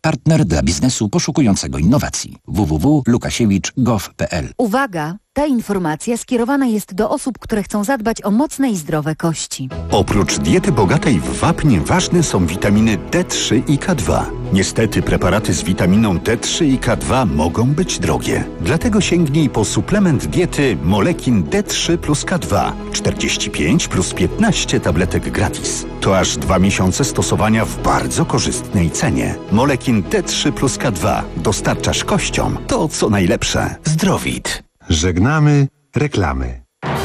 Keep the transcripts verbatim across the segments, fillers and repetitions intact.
Partner dla biznesu poszukującego innowacji. w w w kropka lukasiewicz kropka gov kropka p l. Uwaga! Ta informacja skierowana jest do osób, które chcą zadbać o mocne i zdrowe kości. Oprócz diety bogatej w wapnie ważne są witaminy D trzy i K dwa. Niestety preparaty z witaminą D trzy i K dwa mogą być drogie. Dlatego sięgnij po suplement diety Molekin D trzy plus K dwa. czterdzieści pięć plus piętnaście tabletek gratis. To aż dwa miesiące stosowania w bardzo korzystnej cenie. Molekin D trzy plus K dwa. Dostarczasz kościom to, co najlepsze. Zdrowit. Żegnamy reklamy.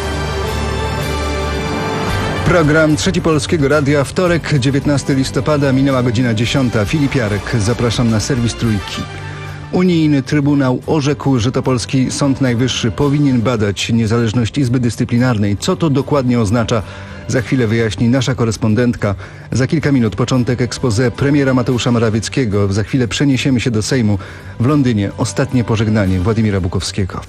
Program Trzeci Polskiego Radia, wtorek, dziewiętnastego listopada, minęła godzina dziesiąta. Filip Jarek, zapraszam na serwis Trójki. Unijny Trybunał orzekł, że to polski Sąd Najwyższy powinien badać niezależność Izby Dyscyplinarnej. Co to dokładnie oznacza? Za chwilę wyjaśni nasza korespondentka. Za kilka minut początek expose premiera Mateusza Morawieckiego. Za chwilę przeniesiemy się do Sejmu. W Londynie ostatnie pożegnanie Władimira Bukowskiego.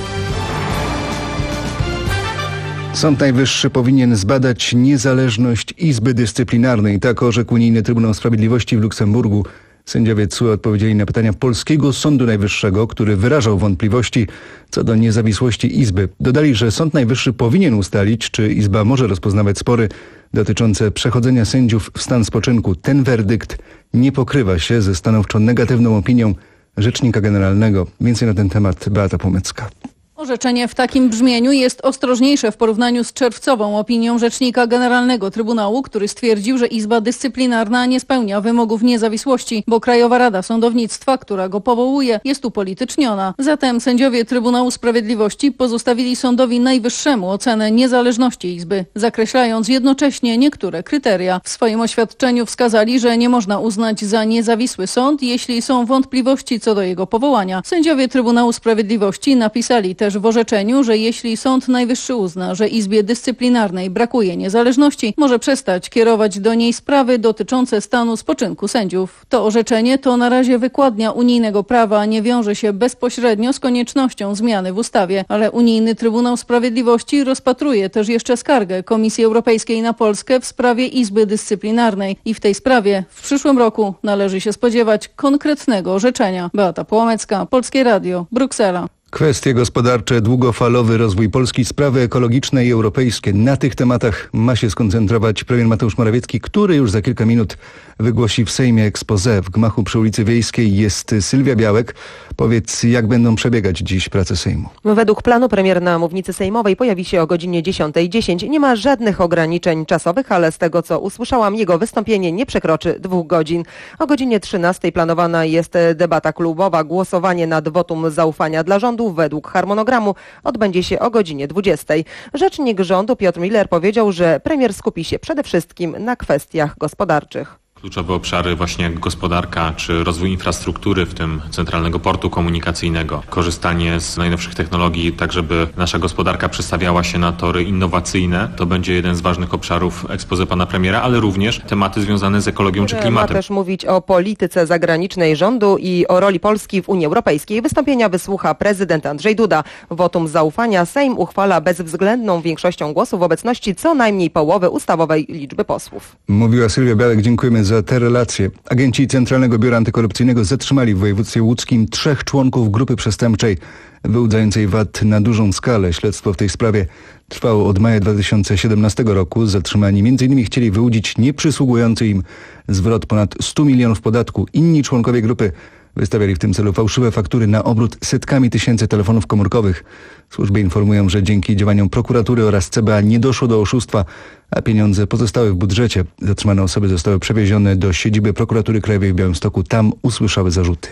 Sąd Najwyższy powinien zbadać niezależność Izby Dyscyplinarnej. Tak orzekł Unijny Trybunał Sprawiedliwości w Luksemburgu. Sędziowie T S U E odpowiedzieli na pytania polskiego Sądu Najwyższego, który wyrażał wątpliwości co do niezawisłości Izby. Dodali, że Sąd Najwyższy powinien ustalić, czy Izba może rozpoznawać spory dotyczące przechodzenia sędziów w stan spoczynku. Ten werdykt nie pokrywa się ze stanowczo negatywną opinią Rzecznika Generalnego. Więcej na ten temat Beata Płomecka. Orzeczenie w takim brzmieniu jest ostrożniejsze w porównaniu z czerwcową opinią Rzecznika Generalnego Trybunału, który stwierdził, że Izba Dyscyplinarna nie spełnia wymogów niezawisłości, bo Krajowa Rada Sądownictwa, która go powołuje, jest upolityczniona. Zatem sędziowie Trybunału Sprawiedliwości pozostawili Sądowi Najwyższemu ocenę niezależności Izby, zakreślając jednocześnie niektóre kryteria. W swoim oświadczeniu wskazali, że nie można uznać za niezawisły sąd, jeśli są wątpliwości co do jego powołania. Sędziowie Trybunału Sprawiedliwości napisali też w orzeczeniu, że jeśli Sąd Najwyższy uzna, że Izbie Dyscyplinarnej brakuje niezależności, może przestać kierować do niej sprawy dotyczące stanu spoczynku sędziów. To orzeczenie to na razie wykładnia unijnego prawa, nie wiąże się bezpośrednio z koniecznością zmiany w ustawie, ale Unijny Trybunał Sprawiedliwości rozpatruje też jeszcze skargę Komisji Europejskiej na Polskę w sprawie Izby Dyscyplinarnej i w tej sprawie w przyszłym roku należy się spodziewać konkretnego orzeczenia. Beata Płomecka, Polskie Radio, Bruksela. Kwestie gospodarcze, długofalowy rozwój Polski, sprawy ekologiczne i europejskie. Na tych tematach ma się skoncentrować premier Mateusz Morawiecki, który już za kilka minut wygłosi w Sejmie expose. W gmachu przy ulicy Wiejskiej jest Sylwia Białek. Powiedz, jak będą przebiegać dziś prace Sejmu? Według planu premier na mównicy sejmowej pojawi się o godzinie dziesiątej dziesięć. Nie ma żadnych ograniczeń czasowych, ale z tego co usłyszałam, jego wystąpienie nie przekroczy dwóch godzin. O godzinie trzynastej planowana jest debata klubowa. Głosowanie nad wotum zaufania dla rządu według harmonogramu odbędzie się o godzinie dwudziestej. Rzecznik rządu Piotr Miller powiedział, że premier skupi się przede wszystkim na kwestiach gospodarczych. Kluczowe obszary właśnie jak gospodarka czy rozwój infrastruktury, w tym centralnego portu komunikacyjnego, korzystanie z najnowszych technologii, tak żeby nasza gospodarka przestawiała się na tory innowacyjne. To będzie jeden z ważnych obszarów expose pana premiera, ale również tematy związane z ekologią czy klimatem. Ma też mówić o polityce zagranicznej rządu i o roli Polski w Unii Europejskiej. Wystąpienia wysłucha prezydent Andrzej Duda. Wotum zaufania Sejm uchwala bezwzględną większością głosów w obecności co najmniej połowy ustawowej liczby posłów. Mówiła Sylwia Białek, dziękujemy za te relacje. Agenci Centralnego Biura Antykorupcyjnego zatrzymali w województwie łódzkim trzech członków grupy przestępczej wyłudzającej V A T na dużą skalę. Śledztwo w tej sprawie trwało od maja dwa tysiące siedemnastego roku. Zatrzymani między innymi chcieli wyłudzić nieprzysługujący im zwrot ponad stu milionów podatku. Inni członkowie grupy wystawiali w tym celu fałszywe faktury na obrót setkami tysięcy telefonów komórkowych. Służby informują, że dzięki działaniom prokuratury oraz C B A nie doszło do oszustwa, a pieniądze pozostały w budżecie. Zatrzymane osoby zostały przewiezione do siedziby prokuratury krajowej w Białymstoku. Tam usłyszały zarzuty.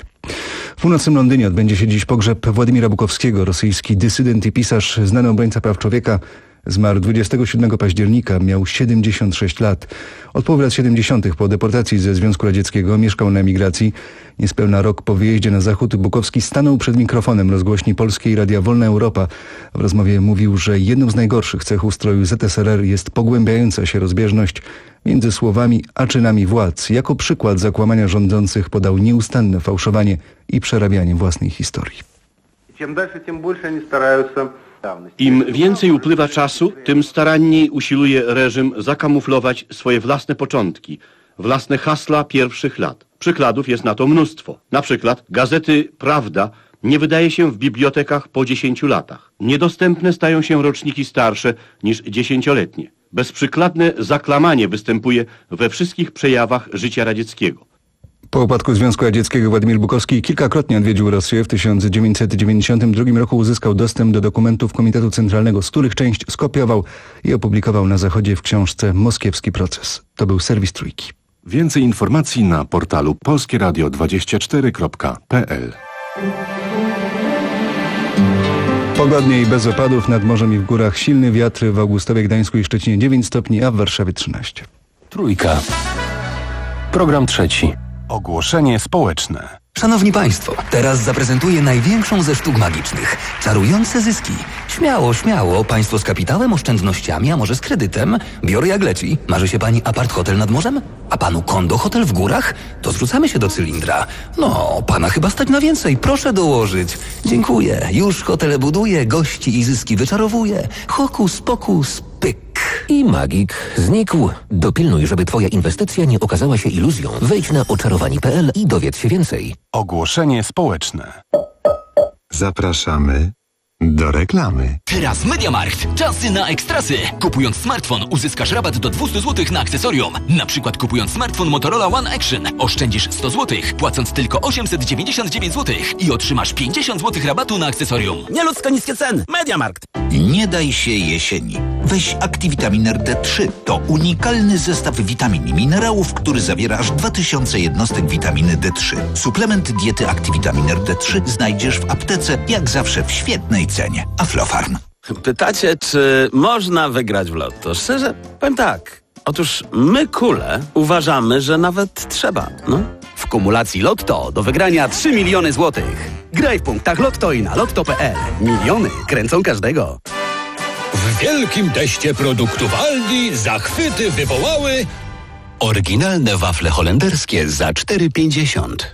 W północnym Londynie odbędzie się dziś pogrzeb Władimira Bukowskiego. Rosyjski dysydent i pisarz, znany obrońca praw człowieka, zmarł dwudziestego siódmego października, miał siedemdziesiąt sześć lat. Od połowy lat siedemdziesiątych po deportacji ze Związku Radzieckiego mieszkał na emigracji. Niespełna rok po wyjeździe na zachód Bukowski stanął przed mikrofonem rozgłośni Polskiej Radia Wolna Europa. W rozmowie mówił, że jedną z najgorszych cech ustroju Z S R R jest pogłębiająca się rozbieżność między słowami a czynami władz. Jako przykład zakłamania rządzących podał nieustanne fałszowanie i przerabianie własnej historii. Im więcej upływa czasu, tym staranniej usiłuje reżim zakamuflować swoje własne początki, własne hasła pierwszych lat. Przykładów jest na to mnóstwo. Na przykład gazety Prawda nie wydaje się w bibliotekach po dziesięciu latach. Niedostępne stają się roczniki starsze niż dziesięcioletnie. Bezprzykładne zaklamanie występuje we wszystkich przejawach życia radzieckiego. Po upadku Związku Radzieckiego Władimir Bukowski kilkakrotnie odwiedził Rosję. W tysiąc dziewięćset dziewięćdziesiątym drugim roku uzyskał dostęp do dokumentów Komitetu Centralnego, z których część skopiował i opublikował na Zachodzie w książce Moskiewski proces. To był serwis Trójki. Więcej informacji na portalu polskie radio dwadzieścia cztery kropka p l. Pogodnie i bez opadów, nad morzem i w górach silny wiatr, w Augustowie, Gdańsku i Szczecinie dziewięć stopni, a w Warszawie trzynaście. Trójka. Program trzeci. Ogłoszenie społeczne. Szanowni Państwo, teraz zaprezentuję największą ze sztuk magicznych. Czarujące zyski. Śmiało, śmiało. Państwo z kapitałem, oszczędnościami, a może z kredytem. Biorę jak leci. Marzy się Pani apart hotel nad morzem? A Panu kondo hotel w górach? To zrzucamy się do cylindra. No, Pana chyba stać na więcej. Proszę dołożyć. Dziękuję. Już hotele buduję, gości i zyski wyczarowuję. Hokus pokus, pyk. I magik znikł. Dopilnuj, żeby Twoja inwestycja nie okazała się iluzją. Wejdź na oczarowani kropka p l i dowiedz się więcej. Ogłoszenie społeczne. Zapraszamy do reklamy. Teraz MediaMarkt. Czasy na ekstrasy. Kupując smartfon uzyskasz rabat do dwieście złotych na akcesorium. Na przykład kupując smartfon Motorola One Action oszczędzisz sto złotych, płacąc tylko osiemset dziewięćdziesiąt dziewięć złotych i otrzymasz pięćdziesiąt złotych rabatu na akcesorium. Nieludzko niskie ceny. MediaMarkt. Nie daj się jesieni. Weź Activitamin D trzy. To unikalny zestaw witamin i minerałów, który zawiera aż dwa tysiące jednostek witaminy D trzy. Suplement diety Activitamin D trzy znajdziesz w aptece, jak zawsze w świetnej cenie. Aflofarm. Pytacie, czy można wygrać w lotto? Szczerze, powiem tak. Otóż my, kule, uważamy, że nawet trzeba, no. W kumulacji Lotto do wygrania trzy miliony złotych. Graj w punktach Lotto i na lotto kropka p l. Miliony kręcą każdego. W wielkim teście produktów Aldi zachwyty wywołały oryginalne wafle holenderskie za cztery pięćdziesiąt.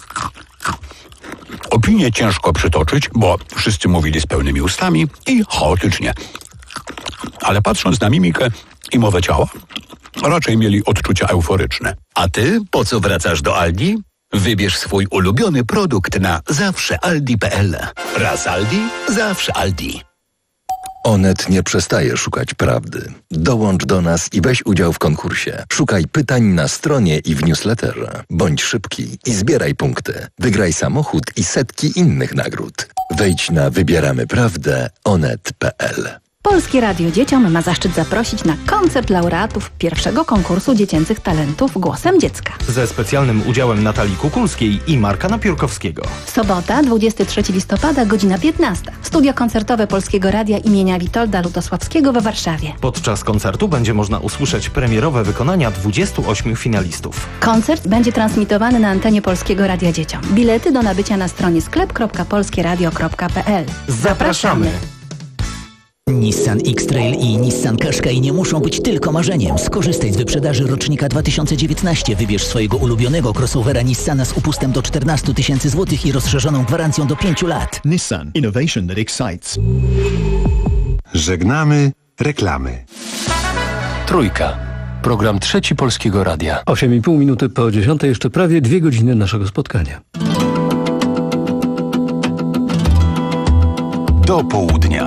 Opinię ciężko przytoczyć, bo wszyscy mówili z pełnymi ustami i chaotycznie. Ale patrząc na mimikę i mowę ciała, raczej mieli odczucia euforyczne. A ty po co wracasz do Aldi? Wybierz swój ulubiony produkt na zawsze aldi kropka p l. Raz Aldi, zawsze Aldi. Onet nie przestaje szukać prawdy. Dołącz do nas i weź udział w konkursie. Szukaj pytań na stronie i w newsletterze. Bądź szybki i zbieraj punkty. Wygraj samochód i setki innych nagród. Wejdź na wybieramy prawdę onet kropka p l. Polskie Radio Dzieciom ma zaszczyt zaprosić na koncert laureatów pierwszego konkursu dziecięcych talentów Głosem Dziecka. Ze specjalnym udziałem Natalii Kukulskiej i Marka Napiórkowskiego. Sobota, dwudziestego trzeciego listopada, godzina piętnasta. Studio koncertowe Polskiego Radia imienia Witolda Lutosławskiego we Warszawie. Podczas koncertu będzie można usłyszeć premierowe wykonania dwudziestu ośmiu finalistów. Koncert będzie transmitowany na antenie Polskiego Radia Dzieciom. Bilety do nabycia na stronie sklep kropka polskieradio kropka p l. Zapraszamy! Nissan X-Trail i Nissan Qashqai nie muszą być tylko marzeniem. Skorzystaj z wyprzedaży rocznika dwa tysiące dziewiętnastego. Wybierz swojego ulubionego crossovera Nissana z upustem do czternastu tysięcy złotych i rozszerzoną gwarancją do pięciu lat. Nissan. Innovation that excites. Żegnamy reklamy. Trójka. Program trzeci Polskiego Radia. osiem i pół minuty po dziesiątej, jeszcze prawie dwie godziny naszego spotkania. Do południa.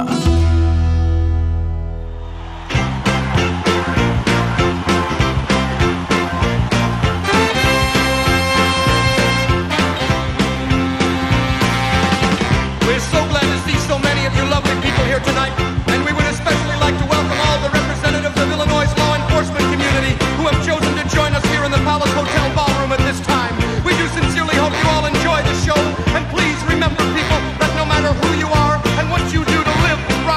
Remember, people, that no matter who you are and what you do to live right.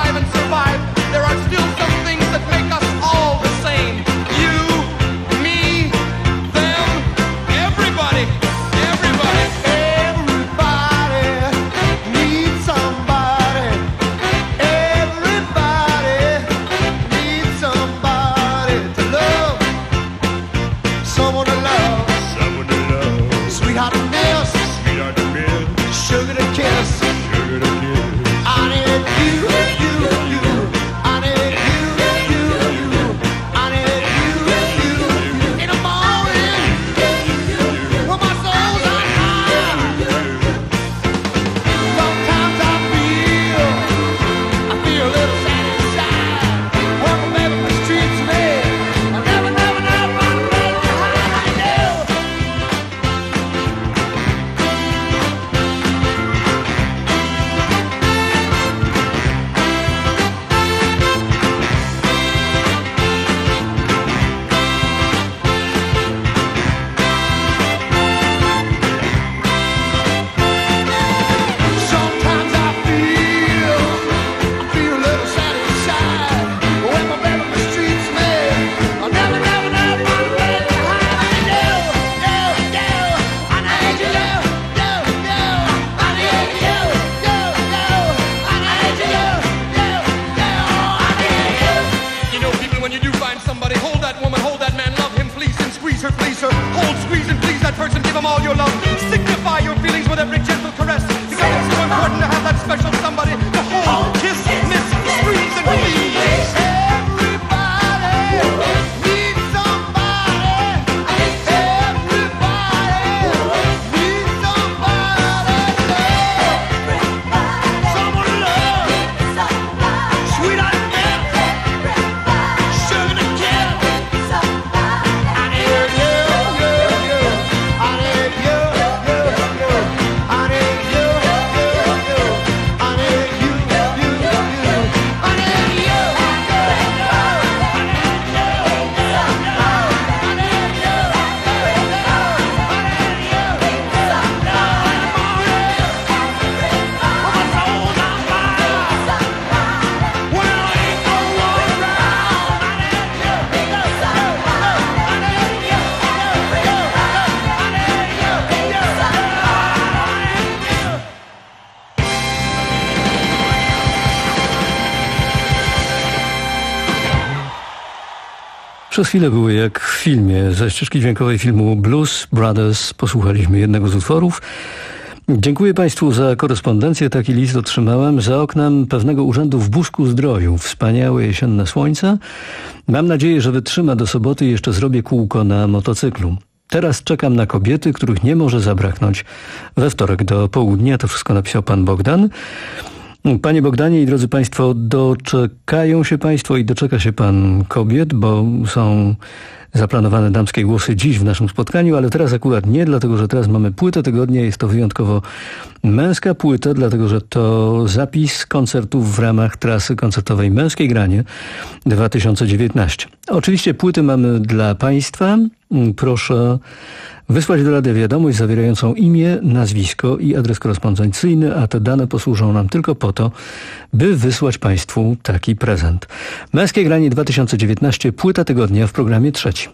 Przez chwilę były jak w filmie. Ze ścieżki dźwiękowej filmu Blues Brothers posłuchaliśmy jednego z utworów. Dziękuję Państwu za korespondencję. Taki list otrzymałem. Za oknem pewnego urzędu w Buszku Zdroju. Wspaniałe jesienne słońce. Mam nadzieję, że wytrzyma do soboty i jeszcze zrobię kółko na motocyklu. Teraz czekam na kobiety, których nie może zabraknąć we wtorek do południa. To wszystko napisał pan Bogdan. Panie Bogdanie i drodzy Państwo, doczekają się Państwo i doczeka się Pan kobiet, bo są zaplanowane damskie głosy dziś w naszym spotkaniu, ale teraz akurat nie, dlatego że teraz mamy płytę tygodnia. Jest to wyjątkowo męska płyta, dlatego że to zapis koncertów w ramach trasy koncertowej Męskie Granie dwa tysiące dziewiętnaście. Oczywiście płyty mamy dla Państwa. Proszę wysłać do radia wiadomość zawierającą imię, nazwisko i adres korespondencyjny, a te dane posłużą nam tylko po to, by wysłać Państwu taki prezent. Męskie Granie dwa tysiące dziewiętnaście, płyta tygodnia w programie trzecim.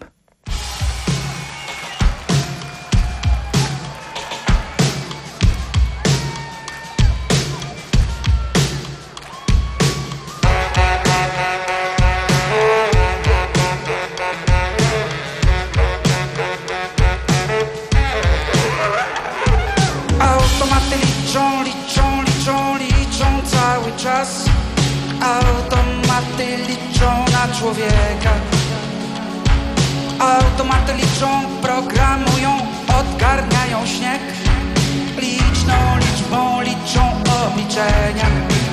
Automaty liczą na człowieka. Automaty liczą, programują, odgarniają śnieg. Liczną liczbą liczą obliczenia.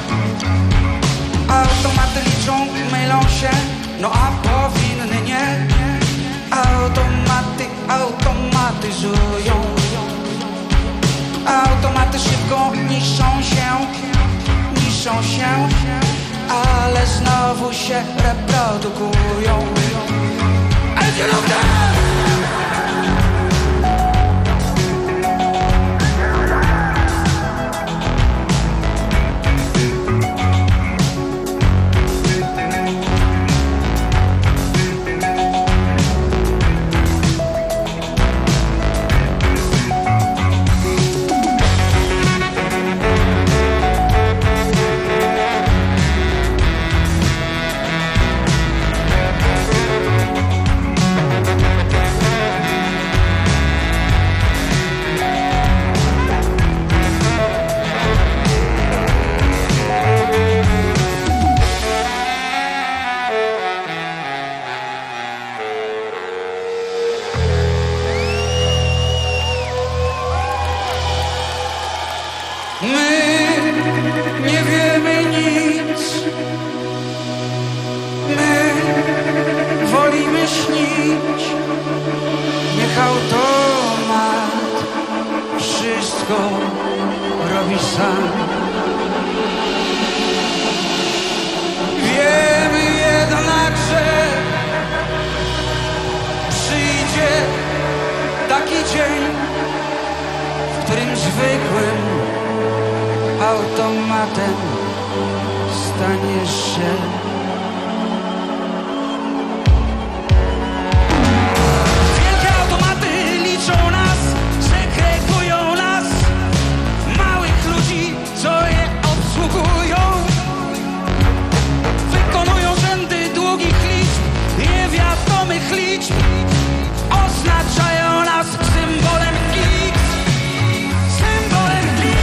Automaty liczą, mylą się, no a powinny nie. Automaty automatyzują. Automaty szybko niszczą się, niszczą się, ale znowu się reprodukują. And you know that? Automatem staniesz się. Wielkie automaty liczą nas, segregują nas, małych ludzi, co je obsługują. Wykonują rzędy długich liczb, niewiadomych liczb, oznaczają nas symbolem X. Symbolem X.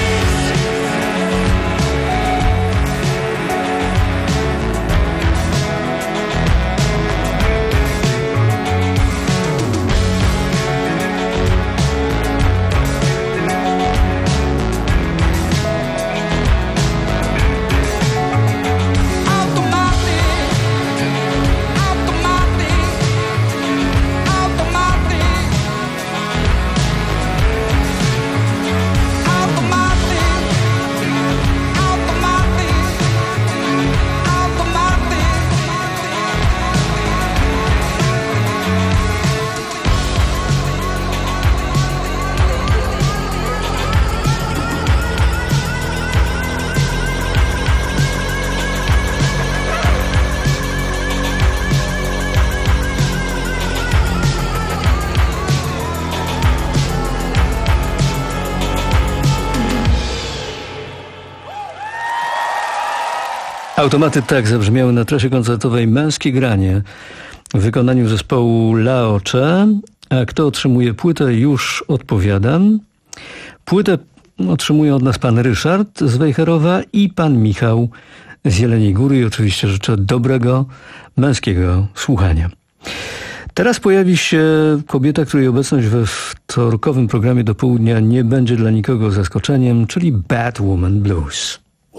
Automaty tak zabrzmiały na trasie koncertowej Męskie Granie w wykonaniu zespołu Laocze. A kto otrzymuje płytę, już odpowiadam. Płytę otrzymuje od nas pan Ryszard z Wejherowa i pan Michał z Jeleniej Góry i oczywiście życzę dobrego męskiego słuchania. Teraz pojawi się kobieta, której obecność we wtorkowym programie do południa nie będzie dla nikogo zaskoczeniem, czyli Bad Woman Blues.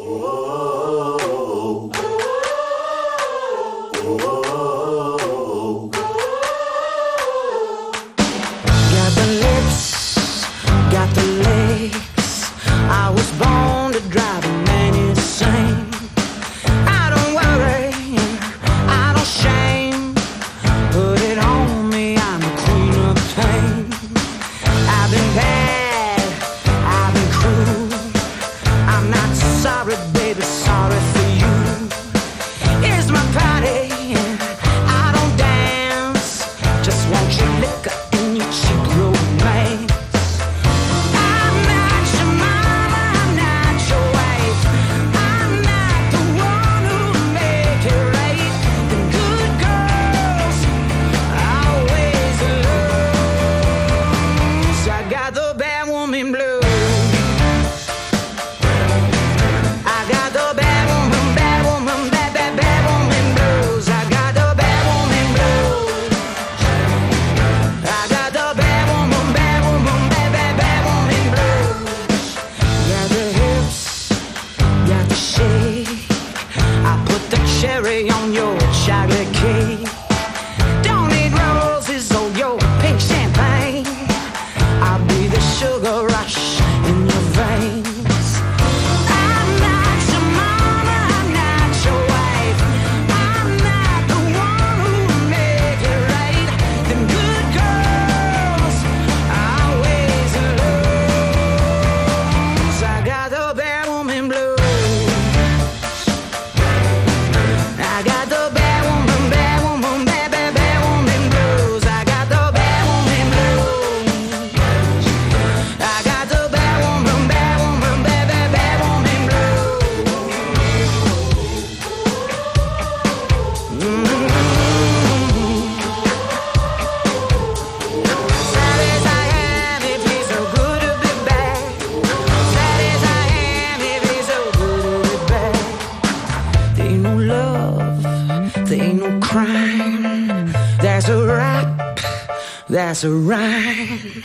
That's a rhyme.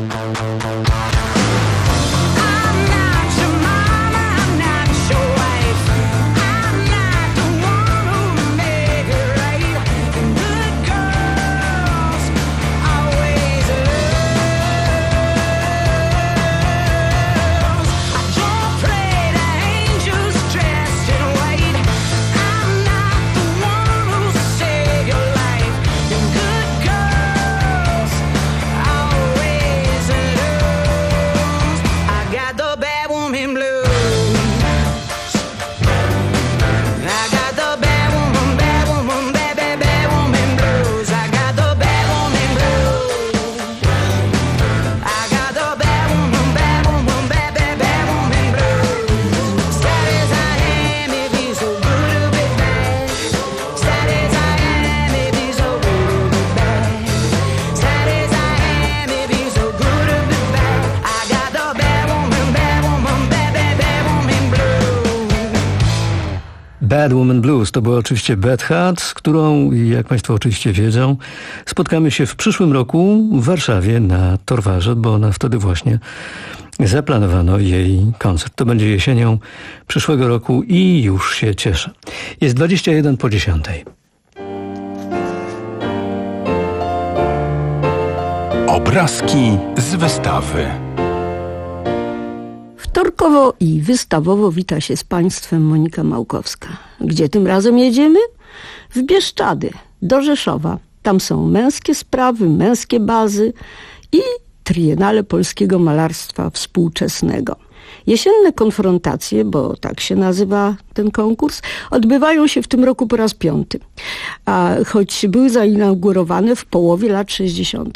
Bad Woman Blues to była oczywiście Beth Hart, z którą, jak Państwo oczywiście wiedzą, spotkamy się w przyszłym roku w Warszawie na Torwarze, bo na wtedy właśnie zaplanowano jej koncert. To będzie jesienią przyszłego roku i już się cieszę. Jest dwadzieścia jeden po dziesiątej. Obrazki z wystawy. Wtorkowo i wystawowo wita się z Państwem Monika Małkowska. Gdzie tym razem jedziemy? W Bieszczady, do Rzeszowa. Tam są męskie sprawy, męskie bazy i Triennale Polskiego Malarstwa Współczesnego. Jesienne konfrontacje, bo tak się nazywa ten konkurs, odbywają się w tym roku po raz piąty, a choć były zainaugurowane w połowie lat sześćdziesiątych.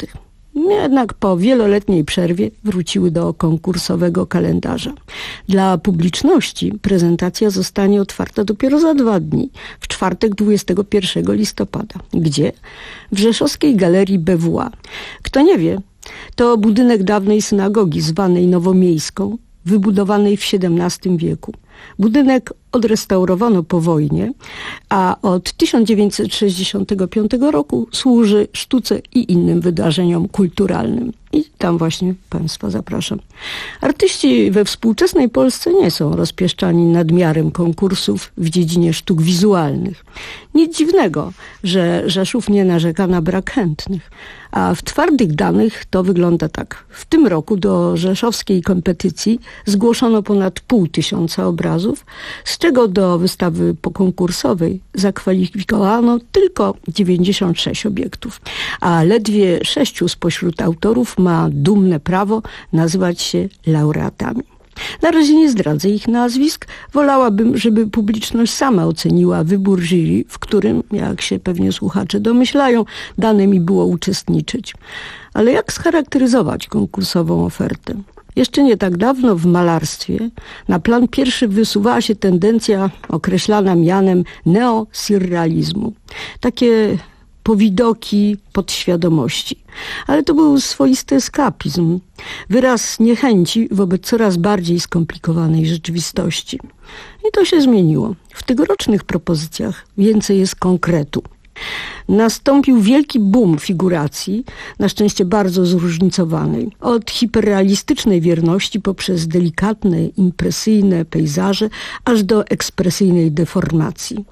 Jednak po wieloletniej przerwie wróciły do konkursowego kalendarza. Dla publiczności prezentacja zostanie otwarta dopiero za dwa dni, w czwartek dwudziestego pierwszego listopada. Gdzie? W Rzeszowskiej Galerii B W A. Kto nie wie, to budynek dawnej synagogi zwanej Nowomiejską, wybudowanej w siedemnastym wieku. Budynek odrestaurowano po wojnie, a od tysiąc dziewięćset sześćdziesiątego piątego roku służy sztuce i innym wydarzeniom kulturalnym. I tam właśnie Państwa zapraszam. Artyści we współczesnej Polsce nie są rozpieszczani nadmiarem konkursów w dziedzinie sztuk wizualnych. Nic dziwnego, że Rzeszów nie narzeka na brak chętnych. A w twardych danych to wygląda tak. W tym roku do rzeszowskiej kompetycji zgłoszono ponad pół tysiąca obrazów, z czego do wystawy pokonkursowej zakwalifikowano tylko dziewięćdziesiąt sześć obiektów. A ledwie sześciu spośród autorów ma dumne prawo nazywać się laureatami. Na razie nie zdradzę ich nazwisk. Wolałabym, żeby publiczność sama oceniła wybór jury, w którym, jak się pewnie słuchacze domyślają, dane mi było uczestniczyć. Ale jak scharakteryzować konkursową ofertę? Jeszcze nie tak dawno w malarstwie na plan pierwszy wysuwała się tendencja określana mianem neosurrealizmu. Takie powidoki podświadomości. Ale to był swoisty eskapizm, wyraz niechęci wobec coraz bardziej skomplikowanej rzeczywistości. I to się zmieniło. W tegorocznych propozycjach więcej jest konkretu. Nastąpił wielki boom figuracji, na szczęście bardzo zróżnicowanej. Od hiperrealistycznej wierności poprzez delikatne, impresyjne pejzaże, aż do ekspresyjnej deformacji.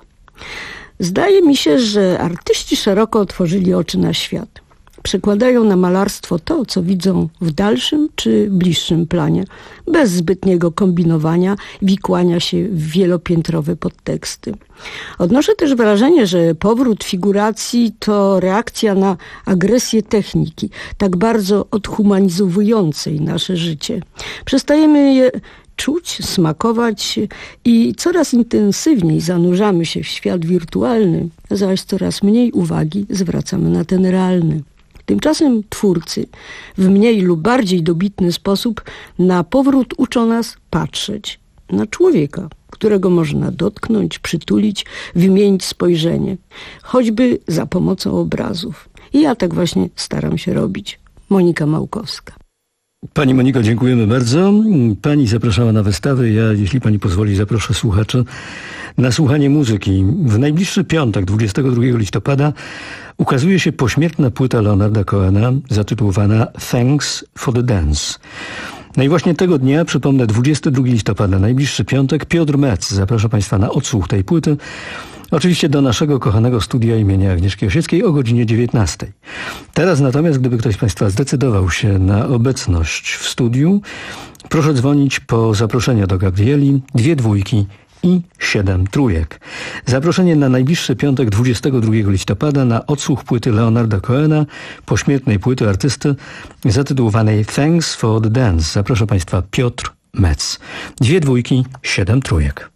Zdaje mi się, że artyści szeroko otworzyli oczy na świat. Przekładają na malarstwo to, co widzą w dalszym czy bliższym planie, bez zbytniego kombinowania, wikłania się w wielopiętrowe podteksty. Odnoszę też wrażenie, że powrót figuracji to reakcja na agresję techniki, tak bardzo odhumanizowującej nasze życie. Przestajemy je czuć, smakować i coraz intensywniej zanurzamy się w świat wirtualny, zaś coraz mniej uwagi zwracamy na ten realny. Tymczasem twórcy w mniej lub bardziej dobitny sposób na powrót uczą nas patrzeć na człowieka, którego można dotknąć, przytulić, wymienić spojrzenie, choćby za pomocą obrazów. I ja tak właśnie staram się robić. Monika Małkowska. Pani Moniko, dziękujemy bardzo. Pani zapraszała na wystawę. Ja, jeśli pani pozwoli, zaproszę słuchaczy na słuchanie muzyki. W najbliższy piątek, dwudziestego drugiego listopada, ukazuje się pośmiertna płyta Leonarda Cohena zatytułowana Thanks for the Dance. No i właśnie tego dnia, przypomnę, dwudziestego drugiego listopada, najbliższy piątek, Piotr Metz zaprasza Państwa na odsłuch tej płyty. Oczywiście do naszego kochanego studia imienia Agnieszki Osieckiej o godzinie dziewiętnastej. Teraz natomiast, gdyby ktoś z Państwa zdecydował się na obecność w studiu, proszę dzwonić po zaproszenie do Gabrieli, dwie dwójki i siedem trójek. Zaproszenie na najbliższy piątek, dwudziestego drugiego listopada na odsłuch płyty Leonarda Cohena, pośmiertnej płyty artysty zatytułowanej Thanks for the Dance. Zaprasza Państwa Piotr Metz. Dwie dwójki, siedem trójek.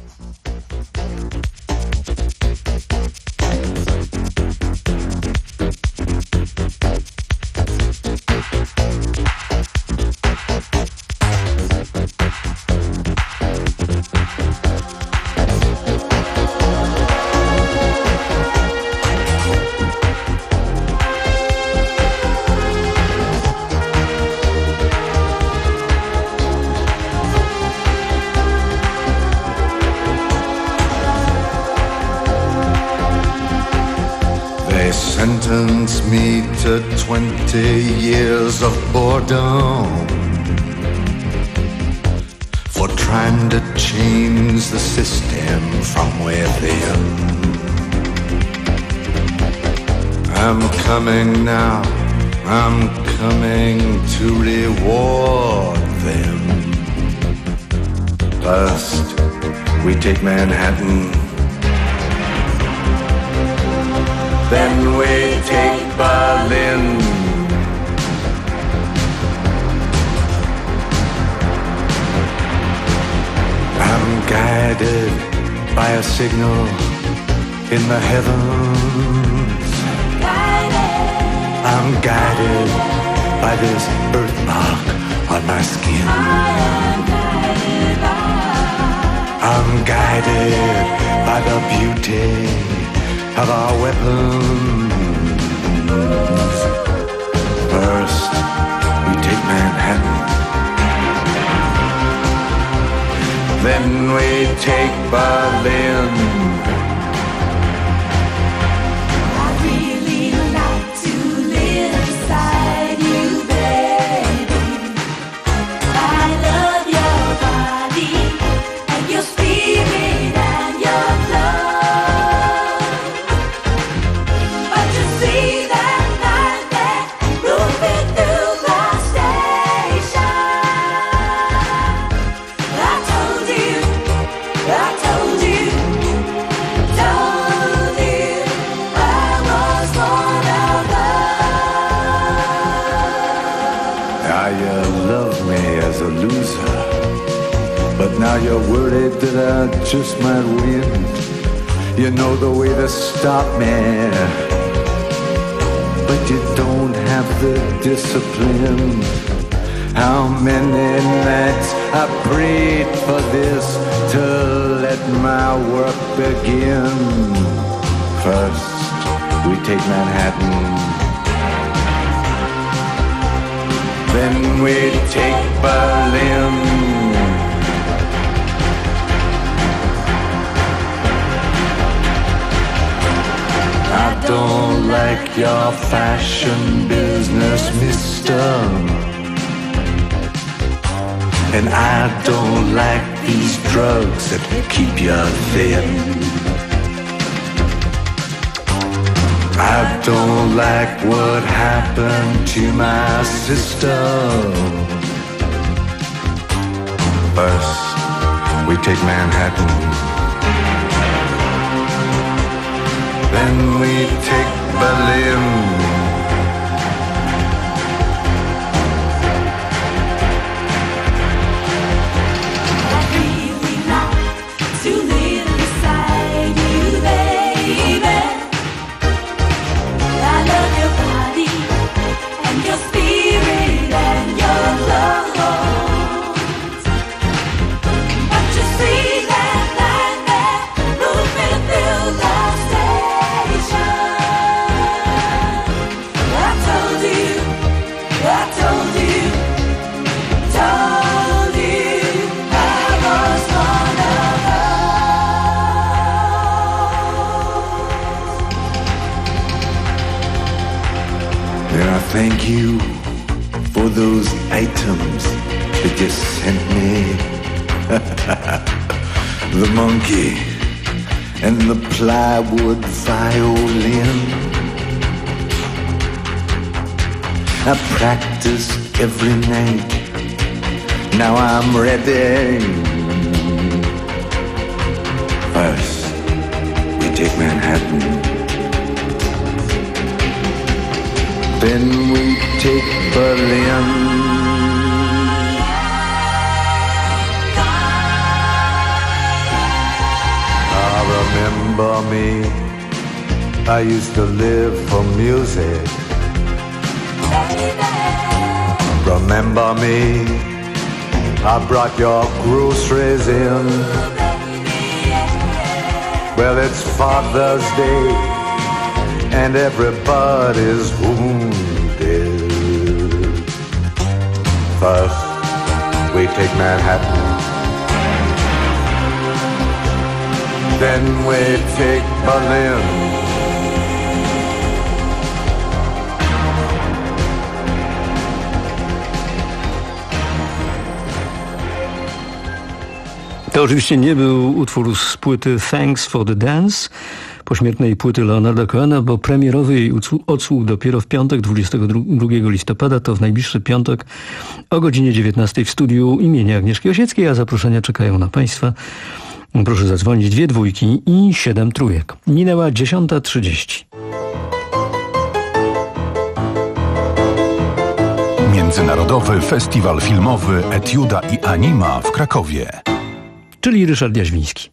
Sentence me to twenty years of boredom for trying to change the system from within. I'm coming now, I'm coming to reward them. First, we take Manhattan. Then we take Berlin. I'm guided by a signal in the heavens. I'm guided by this birthmark on my skin. I'm guided by the beauty of our weapons. First, we take Manhattan. Then we take Berlin. Now you're worried that I just might win. You know the way to stop me, but you don't have the discipline. How many nights I prayed for this to let my work begin. First, we take Manhattan. Then we take Berlin. I don't like your fashion business, mister. And I don't like these drugs that keep you thin. I don't like what happened to my sister. First, we take Manhattan. Then we take Berlin. Thank you for those items that you sent me. The monkey and the plywood violin. I practice every night. Now I'm ready. First, we take Manhattan. Then we take Berlin. Ah, remember me, I used to live for music. Remember me, I brought your groceries in. Well, it's Father's Day and everybody's wounded. First, we take Manhattan. Then we take Berlin. To oczywiście nie był utwór z płyty Thanks for the Dance, pośmiertnej płyty Leonarda Cohena, bo premierowy jej odsłuch dopiero w piątek, dwudziestego drugiego listopada, to w najbliższy piątek o godzinie dziewiętnastej w studiu imienia Agnieszki Osieckiej, a zaproszenia czekają na Państwa. Proszę zadzwonić, dwie dwójki i siedem trójek. Minęła dziesiąta trzydzieści. Międzynarodowy Festiwal Filmowy Etiuda i Anima w Krakowie. Czyli Ryszard Jaźwiński.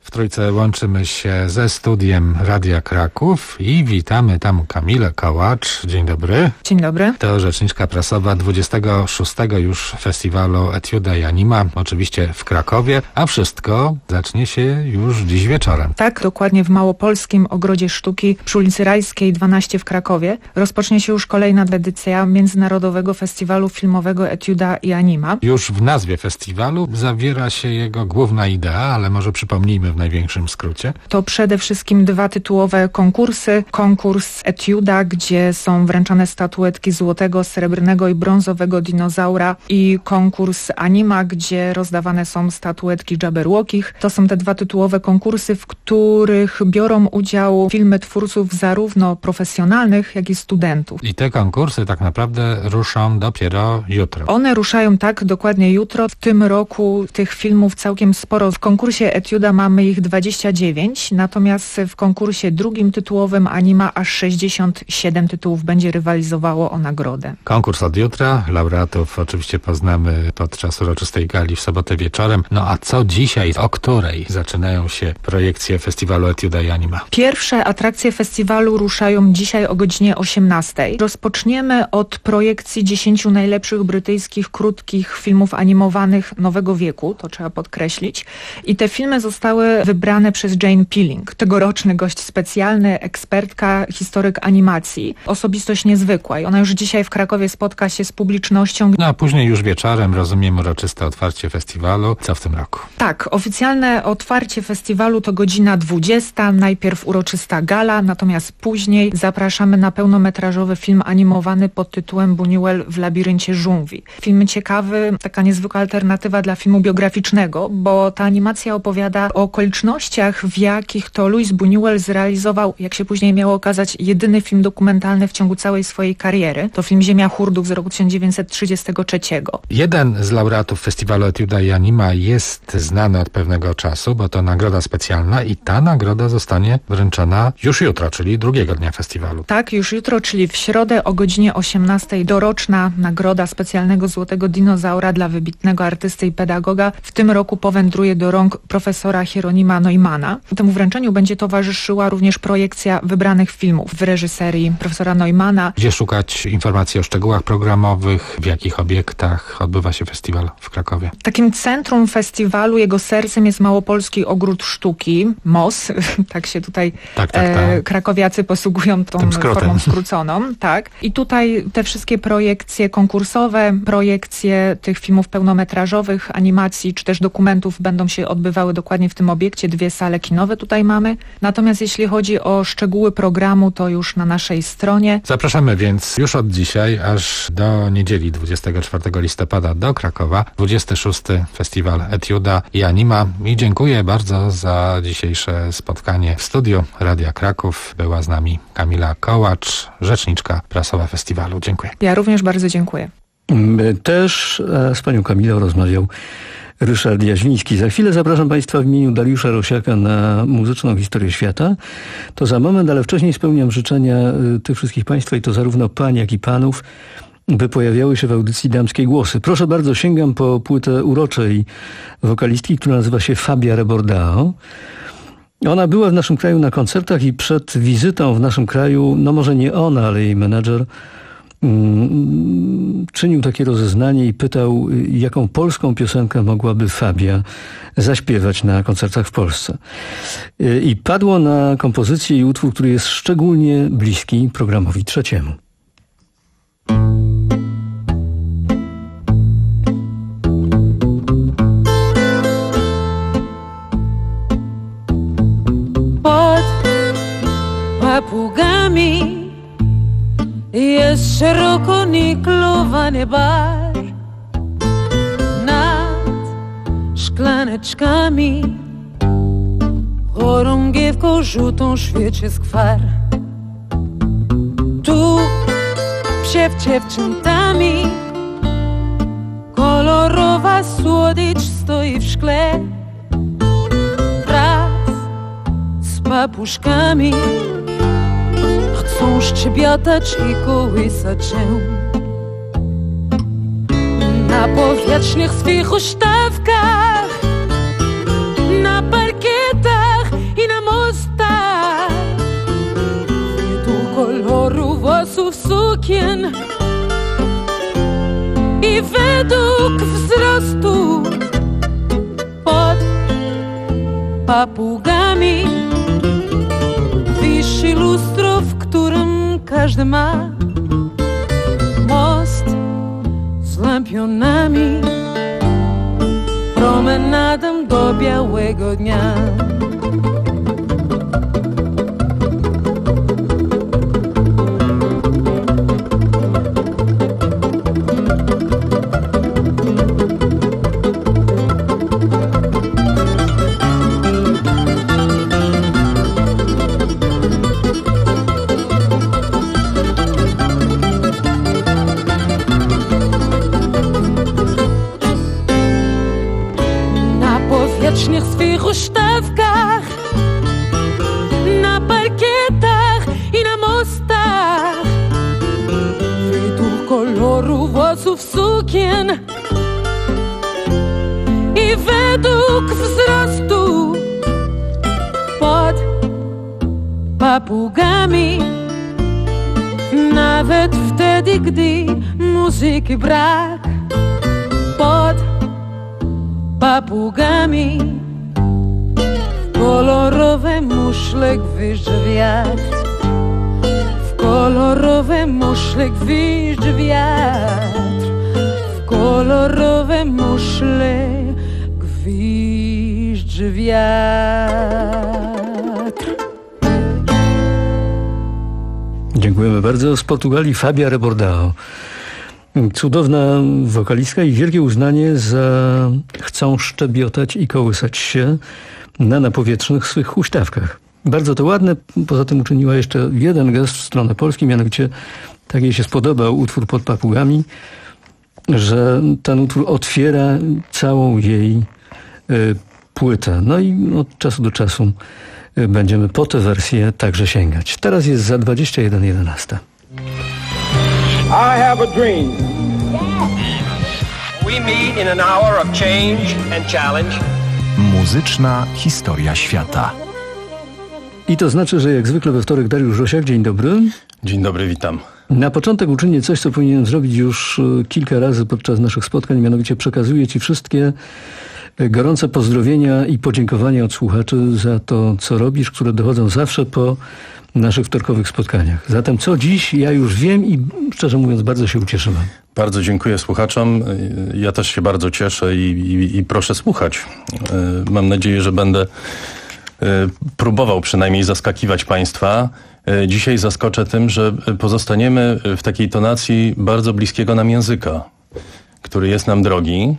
W Trójce łączymy się ze studiem Radia Kraków i witamy tam Kamilę Kołacz. Dzień dobry. Dzień dobry. To rzeczniczka prasowa dwudziestego szóstego już festiwalu Etiuda i Anima, oczywiście w Krakowie, a wszystko zacznie się już dziś wieczorem. Tak, dokładnie w Małopolskim Ogrodzie Sztuki przy ulicy Rajskiej dwanaście w Krakowie rozpocznie się już kolejna edycja Międzynarodowego Festiwalu Filmowego Etiuda i Anima. Już w nazwie festiwalu zawiera się jego główna idea, ale może przypomnijmy w największym skrócie. To przede wszystkim dwa tytułowe konkursy. Konkurs Etiuda, gdzie są wręczane statuetki złotego, srebrnego i brązowego dinozaura, i konkurs Anima, gdzie rozdawane są statuetki Jabberwockich. To są te dwa tytułowe konkursy, w których biorą udział filmy twórców zarówno profesjonalnych, jak i studentów. I te konkursy tak naprawdę ruszą dopiero jutro. One ruszają tak dokładnie jutro. W tym roku tych filmów całkiem sporo. W konkursie Etiuda mamy ich dwadzieścia dziewięć, natomiast w konkursie drugim tytułowym Anima aż sześćdziesiąt siedem tytułów będzie rywalizowało o nagrodę. Konkurs od jutra, laureatów oczywiście poznamy podczas uroczystej gali w sobotę wieczorem. No a co dzisiaj, o której zaczynają się projekcje festiwalu Etiuda i Anima? Pierwsze atrakcje festiwalu ruszają dzisiaj o godzinie osiemnastej. Rozpoczniemy od projekcji dziesięciu najlepszych brytyjskich krótkich filmów animowanych nowego wieku, to trzeba podkreślić. I te filmy zostały wybrane przez Jane Peeling, tegoroczny gość specjalny, ekspertka, historyk animacji. Osobistość niezwykła i ona już dzisiaj w Krakowie spotka się z publicznością. No a później już wieczorem, rozumiem, uroczyste otwarcie festiwalu. Co w tym roku? Tak, oficjalne otwarcie festiwalu to godzina dwudziesta, najpierw uroczysta gala, natomiast później zapraszamy na pełnometrażowy film animowany pod tytułem Buñuel w labiryncie żółwi. Film ciekawy, taka niezwykła alternatywa dla filmu biograficznego, bo ta animacja opowiada o okolicznościach, w jakich to Louis Buñuel zrealizował, jak się później miało okazać, jedyny film dokumentalny w ciągu całej swojej kariery. To film Ziemia Hurdów z roku tysiąc dziewięćset trzydziestego trzeciego. Jeden z laureatów festiwalu Etiuda i Anima jest znany od pewnego czasu, bo to nagroda specjalna i ta nagroda zostanie wręczona już jutro, czyli drugiego dnia festiwalu. Tak, już jutro, czyli w środę o godzinie osiemnastej doroczna nagroda specjalnego Złotego Dinozaura dla wybitnego artysty i pedagoga w tym roku powędruje do rąk profesora Hieronima Neumana. Temu wręczeniu będzie towarzyszyła również projekcja wybranych filmów w reżyserii profesora Neumana. Gdzie szukać informacji o szczegółach programowych, w jakich obiektach odbywa się festiwal w Krakowie? Takim centrum festiwalu, jego sercem jest Małopolski Ogród Sztuki, M O S, tak się tutaj tak, tak, tak. E, krakowiacy posługują tą formą skróconą. Tak. I tutaj te wszystkie projekcje konkursowe, projekcje tych filmów pełnometrażowych, animacji czy też dokumentów będą się odbywały dokładnie w tym obiekcie. Dwie sale kinowe tutaj mamy. Natomiast jeśli chodzi o szczegóły programu, to już na naszej stronie. Zapraszamy więc już od dzisiaj aż do niedzieli dwudziestego czwartego listopada do Krakowa. dwudziesty szósty Festiwal Etiuda i Anima. I dziękuję bardzo za dzisiejsze spotkanie w studiu Radia Kraków. Była z nami Kamila Kołacz, rzeczniczka prasowa festiwalu. Dziękuję. Ja również bardzo dziękuję. My też z panią Kamilą rozmawiał Ryszard Jaźwiński. Za chwilę zapraszam państwa w imieniu Dariusza Rosiaka na muzyczną historię świata. To za moment, ale wcześniej spełniam życzenia tych wszystkich państwa i to zarówno pań, jak i panów, by pojawiały się w audycji Damskie Głosy. Proszę bardzo, sięgam po płytę uroczej wokalistki, która nazywa się Fabia Rebordao. Ona była w naszym kraju na koncertach i przed wizytą w naszym kraju, no może nie ona, ale jej menadżer, mm, czynił takie rozeznanie i pytał, jaką polską piosenkę mogłaby Fabia zaśpiewać na koncertach w Polsce. I padło na kompozycję i utwór, który jest szczególnie bliski programowi trzeciemu. Pod papugami jest szeroko niklowany bar. Nad szklaneczkami chorągiewką żółtą świeci skwar. Tu przed dziewczętami kolorowa słodycz stoi w szkle. Wraz z papuszkami chcą szczebiotać i kołysać się. Na powietrznych swych huśtawkach, na parkietach i według wzrostu pod papugami wisi lustro, w którym każdy ma most z lampionami, promenadą do białego dnia. Powietrznych swych huśtawkach, na parkietach i na mostach, według koloru włosów sukien i według wzrostu pod papugami, nawet wtedy, gdy muzyki brak, pod papugami w kolorowe muszle gwizdże wiatr, w kolorowe muszle gwizdże wiatr, w kolorowe muszle gwizdże wiatr. Dziękujemy bardzo. Z Portugalii Fabia Rebordao. Cudowna wokalistka i wielkie uznanie za chcą szczebiotać i kołysać się na napowietrznych swych huśtawkach. Bardzo to ładne. Poza tym uczyniła jeszcze jeden gest w stronę Polski, mianowicie tak jej się spodobał utwór pod papugami, że ten utwór otwiera całą jej y, płytę. No i od czasu do czasu y, będziemy po tę wersję także sięgać. Teraz jest za dwadzieścia jeden jedenaście. I have a dream. We meet in an hour of change and challenge. Muzyczna historia świata. I to znaczy, że jak zwykle we wtorek Dariusz Rosiak. Dzień dobry. Dzień dobry, witam. Na początek uczynię coś, co powinienem zrobić już kilka razy podczas naszych spotkań, mianowicie przekazuję Ci wszystkie gorące pozdrowienia i podziękowania od słuchaczy za to, co robisz, które dochodzą zawsze po naszych wtorkowych spotkaniach. Zatem co dziś, ja już wiem i szczerze mówiąc bardzo się ucieszyłem. Bardzo dziękuję słuchaczom. Ja też się bardzo cieszę i, i, i proszę słuchać. Mam nadzieję, że będę próbował przynajmniej zaskakiwać Państwa. Dzisiaj zaskoczę tym, że pozostaniemy w takiej tonacji bardzo bliskiego nam języka, który jest nam drogi.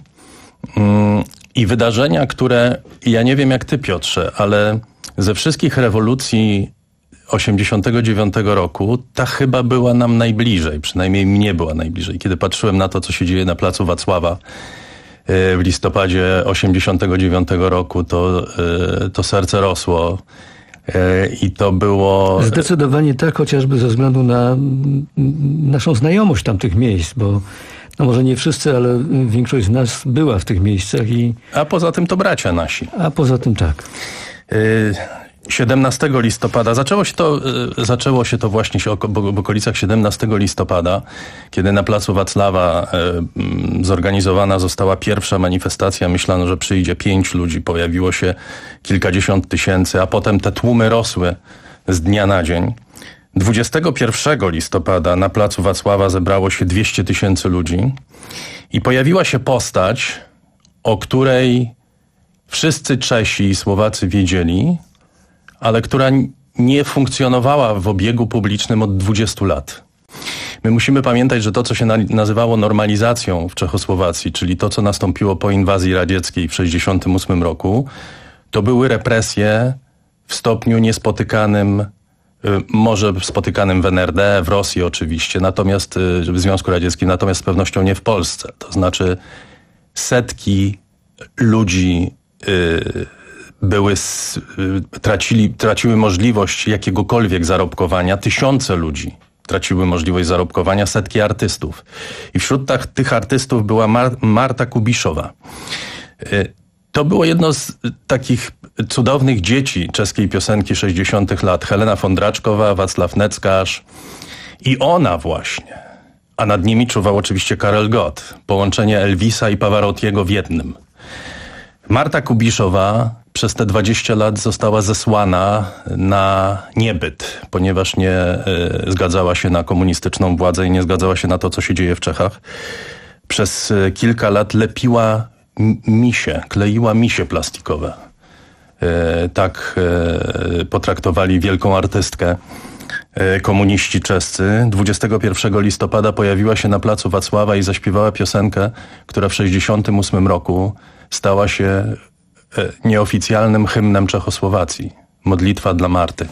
I wydarzenia, które, ja nie wiem jak Ty, Piotrze, ale ze wszystkich rewolucji osiemdziesiątego dziewiątego roku ta chyba była nam najbliżej, przynajmniej mnie była najbliżej. Kiedy patrzyłem na to, co się dzieje na placu Wacława w listopadzie osiemdziesiątego dziewiątego roku, to, to serce rosło i to było... Zdecydowanie tak, chociażby ze względu na naszą znajomość tamtych miejsc, bo no może nie wszyscy, ale większość z nas była w tych miejscach i... A poza tym to bracia nasi. A poza tym tak. Y siedemnastego listopada, zaczęło się to, zaczęło się to właśnie w okolicach siedemnastego listopada, kiedy na placu Wacława e, zorganizowana została pierwsza manifestacja. Myślano, że przyjdzie pięć ludzi, pojawiło się kilkadziesiąt tysięcy, a potem te tłumy rosły z dnia na dzień. dwudziestego pierwszego listopada na placu Wacława zebrało się dwieście tysięcy ludzi i pojawiła się postać, o której wszyscy Czesi i Słowacy wiedzieli, ale która nie funkcjonowała w obiegu publicznym od dwudziestu lat. My musimy pamiętać, że to, co się na, nazywało normalizacją w Czechosłowacji, czyli to, co nastąpiło po inwazji radzieckiej w sześćdziesiątym ósmym roku, to były represje w stopniu niespotykanym, y, może spotykanym w N R D, w Rosji oczywiście, natomiast y, w Związku Radzieckim, natomiast z pewnością nie w Polsce. To znaczy setki ludzi y, były, tracili, traciły możliwość jakiegokolwiek zarobkowania. Tysiące ludzi traciły możliwość zarobkowania, setki artystów. I wśród tak, tych artystów była Mar- Marta Kubiszowa. To było jedno z takich cudownych dzieci czeskiej piosenki sześćdziesiątych lat. Helena Fondraczkowa, Wacław Neckarz. I ona właśnie, a nad nimi czuwał oczywiście Karel Gott. Połączenie Elvisa i Pavarottiego w jednym. Marta Kubiszowa przez te dwadzieścia lat została zesłana na niebyt, ponieważ nie y, zgadzała się na komunistyczną władzę i nie zgadzała się na to, co się dzieje w Czechach. Przez y, kilka lat lepiła m- misie, kleiła misie plastikowe. Y, tak y, potraktowali wielką artystkę y, komuniści czescy. dwudziestego pierwszego listopada pojawiła się na placu Wacława i zaśpiewała piosenkę, która w sześćdziesiątym ósmym roku stała się nieoficjalnym hymnem Czechosłowacji. Modlitwa dla Marty.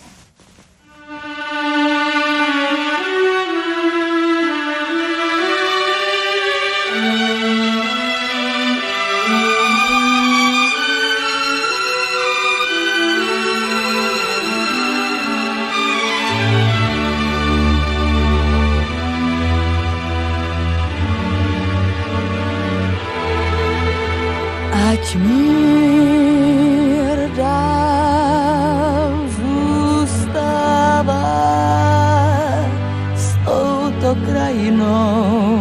Ať mír dál zůstává s touto krajinou.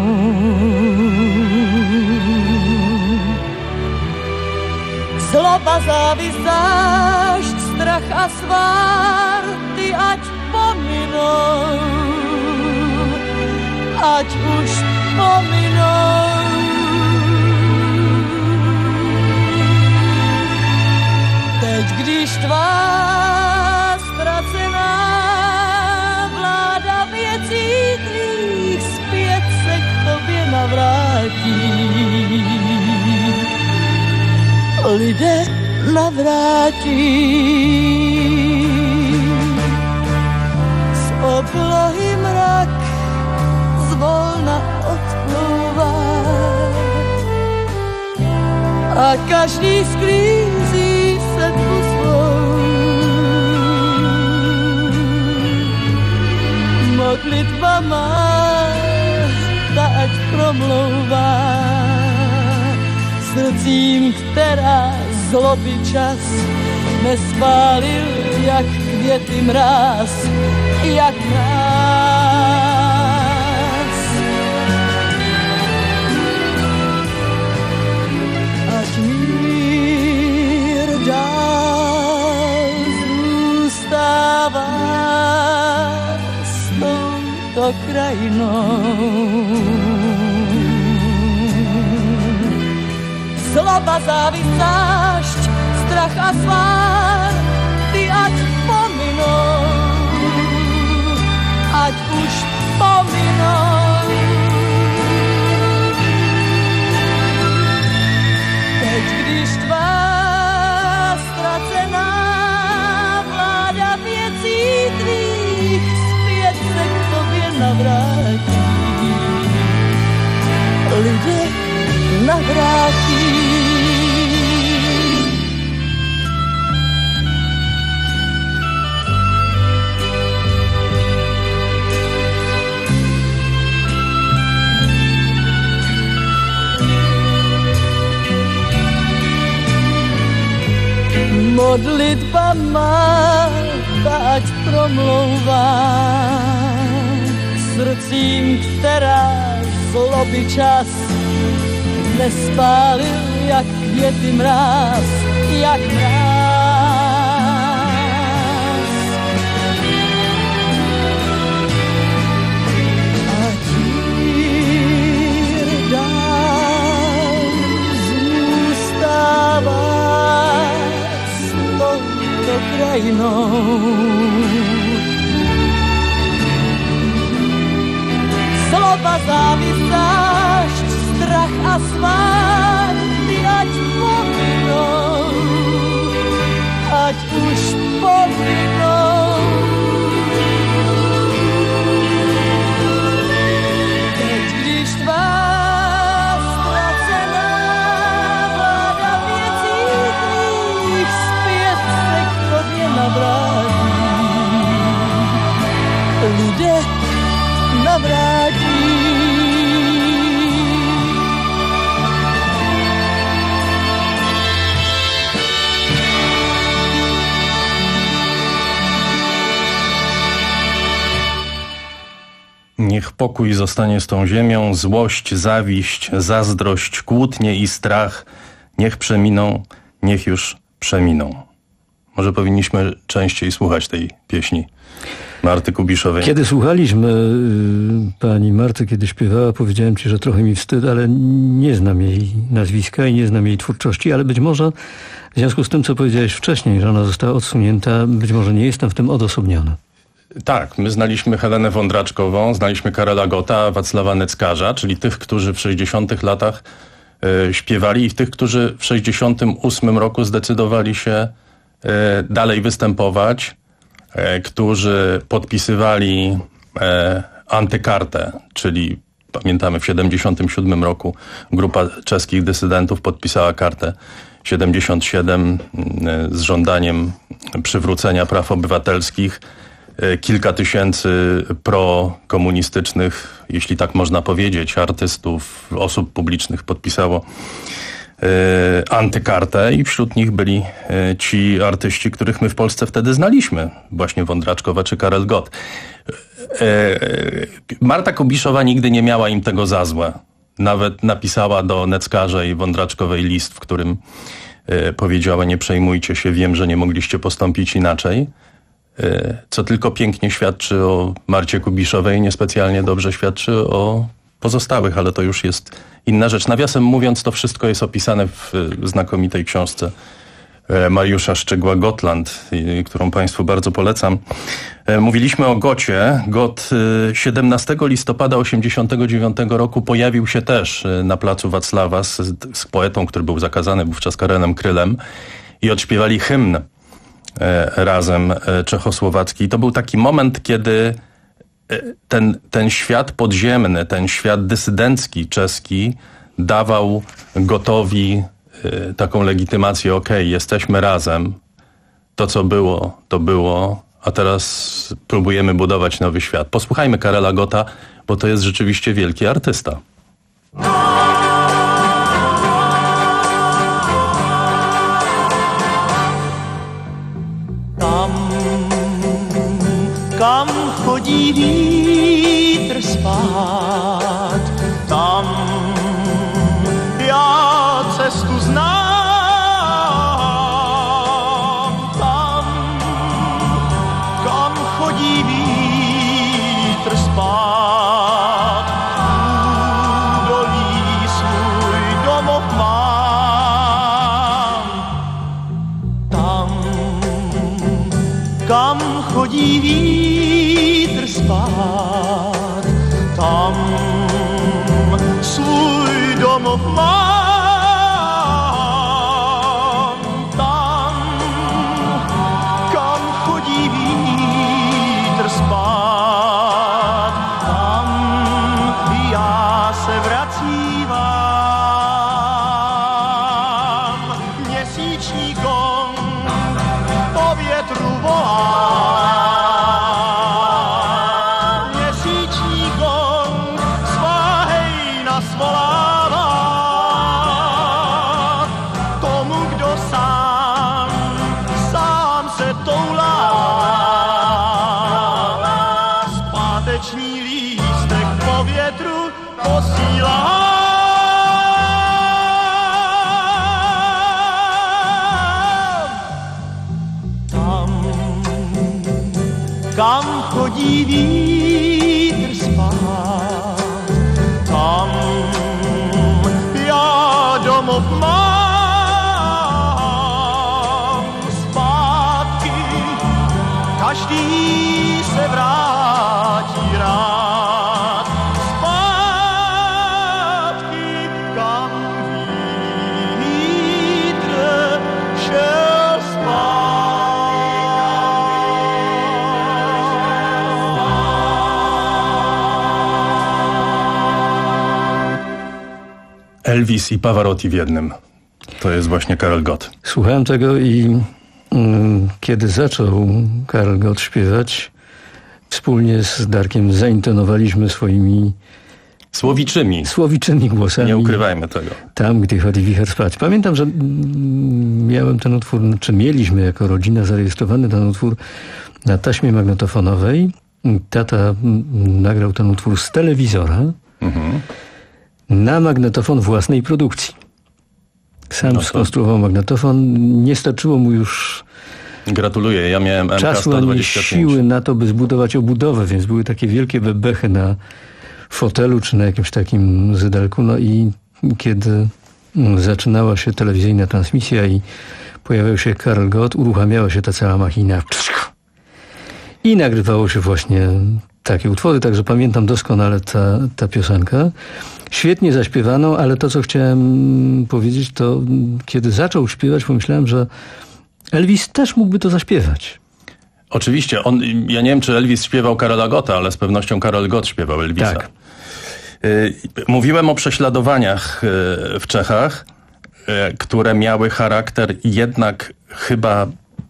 Zloba, závist, zášť, strach a svár, ty ať pominou, ať už pominou. Teď, když tvá ztracená vláda věcí tvých zpět se k tobě navrátí, lidé navrátí. Z oblohy mrak zvolna odplouvá a každý sklízí sedbu svou. Modlitba má, ta ať promlouvá srdcím, která zloby čas nespálil, jak květy mráz, jak nás. Ať mír dál zůstává s touto krajinou. Zloba, závist, zášť, strach a svár, ty ať pominou, ať už pominou. Teď, když tvá ztracená vláda věcí tvých zpět se k tobě navrátí, lidé navrátí. Modlitba má, ta ať promlouvá k srdcím, která zloby čas nespálil, jak květy mráz, jak mráz. Ať mír dál zůstává s touto krajinou. Zloba, závist, zášť, strach a svár, ty ať pominou, ať už pominou. Teď, když tvá ztracená vláda věcí tvých zpět se k tobě navrátí, lidé navrátí. Niech pokój zostanie z tą ziemią, złość, zawiść, zazdrość, kłótnie i strach, niech przeminą, niech już przeminą. Może powinniśmy częściej słuchać tej pieśni Marty Kubiszowej. Kiedy słuchaliśmy y, pani Marty, kiedy śpiewała, powiedziałem ci, że trochę mi wstyd, ale nie znam jej nazwiska i nie znam jej twórczości, ale być może w związku z tym, co powiedziałeś wcześniej, że ona została odsunięta, być może nie jestem w tym odosobniony. Tak, my znaliśmy Helenę Wądraczkową, znaliśmy Karela Gotta, Wacława Neckarza, czyli tych, którzy w sześćdziesiątych latach y, śpiewali i tych, którzy w sześćdziesiątym ósmym roku zdecydowali się y, dalej występować, y, którzy podpisywali y, antykartę, czyli pamiętamy w siedemdziesiątym siódmym roku grupa czeskich dysydentów podpisała kartę siedemdziesiąt siedem y, z żądaniem przywrócenia praw obywatelskich. Kilka tysięcy prokomunistycznych, jeśli tak można powiedzieć, artystów, osób publicznych podpisało y, antykartę i wśród nich byli y, ci artyści, których my w Polsce wtedy znaliśmy. Właśnie Wądraczkowa czy Karel Gott. Y, y, Marta Kubiszowa nigdy nie miała im tego za złe. Nawet napisała do Neckarza i Wądraczkowej list, w którym y, powiedziała: nie przejmujcie się, wiem, że nie mogliście postąpić inaczej. Co tylko pięknie świadczy o Marcie Kubiszowej, niespecjalnie dobrze świadczy o pozostałych, ale to już jest inna rzecz. Nawiasem mówiąc, to wszystko jest opisane w znakomitej książce Mariusza Szczygła Gotland, którą Państwu bardzo polecam. Mówiliśmy o Gotcie. Gott siedemnastego listopada osiemdziesiątego dziewiątego roku pojawił się też na placu Wacława z, z poetą, który był zakazany wówczas Karolem Krylem, i odśpiewali hymn razem czechosłowacki. I to był taki moment, kiedy ten, ten świat podziemny, ten świat dysydencki czeski dawał Gottowi taką legitymację: okej, jesteśmy razem, to co było, to było, a teraz próbujemy budować nowy świat. Posłuchajmy Karela Gotta, bo to jest rzeczywiście wielki artysta. Kam chodí vítr spát, tam já cestu znám. Tam, kam chodí vítr spát, údolí svůj domov mám. Tam, kam chodí vítr spát, tam svůj domov mám. Tam, kam chodí vítr spát, tam já se vracívám. Měsíční gong po větru volá, kam chodí vítr spát, tam já domov mám. Zpátky každý se vrátí rád, zpátky kam vítr šel spát. Elvis i Pavarotti w jednym. To jest właśnie Karel Gott. Słuchałem tego i mm, kiedy zaczął Karel Gott śpiewać, wspólnie z Darkiem zaintonowaliśmy swoimi słowiczymi, słowiczymi głosami. Nie ukrywajmy tego. Tam, gdzie chodzi wicher spać. Pamiętam, że mm, miałem ten utwór, czy mieliśmy jako rodzina zarejestrowany ten utwór na taśmie magnetofonowej Tata nagrał ten utwór z telewizora mhm. na magnetofon własnej produkcji. Sam no to... skonstruował magnetofon. Nie starczyło mu już Gratuluję, ja miałem M K czasu ani siły na to, by zbudować obudowę, więc były takie wielkie bebechy na fotelu czy na jakimś takim zydelku. No i kiedy zaczynała się telewizyjna transmisja i pojawiał się Karel Gott, uruchamiała się ta cała machina i nagrywało się właśnie takie utwory, także pamiętam doskonale ta, ta piosenka. Świetnie zaśpiewano, ale to, co chciałem powiedzieć, to kiedy zaczął śpiewać, pomyślałem, że Elvis też mógłby to zaśpiewać. Oczywiście. On, ja nie wiem, czy Elvis śpiewał Karola Gotta, ale z pewnością Karol Gott śpiewał Elvisa. Tak. Mówiłem o prześladowaniach w Czechach, które miały charakter jednak chyba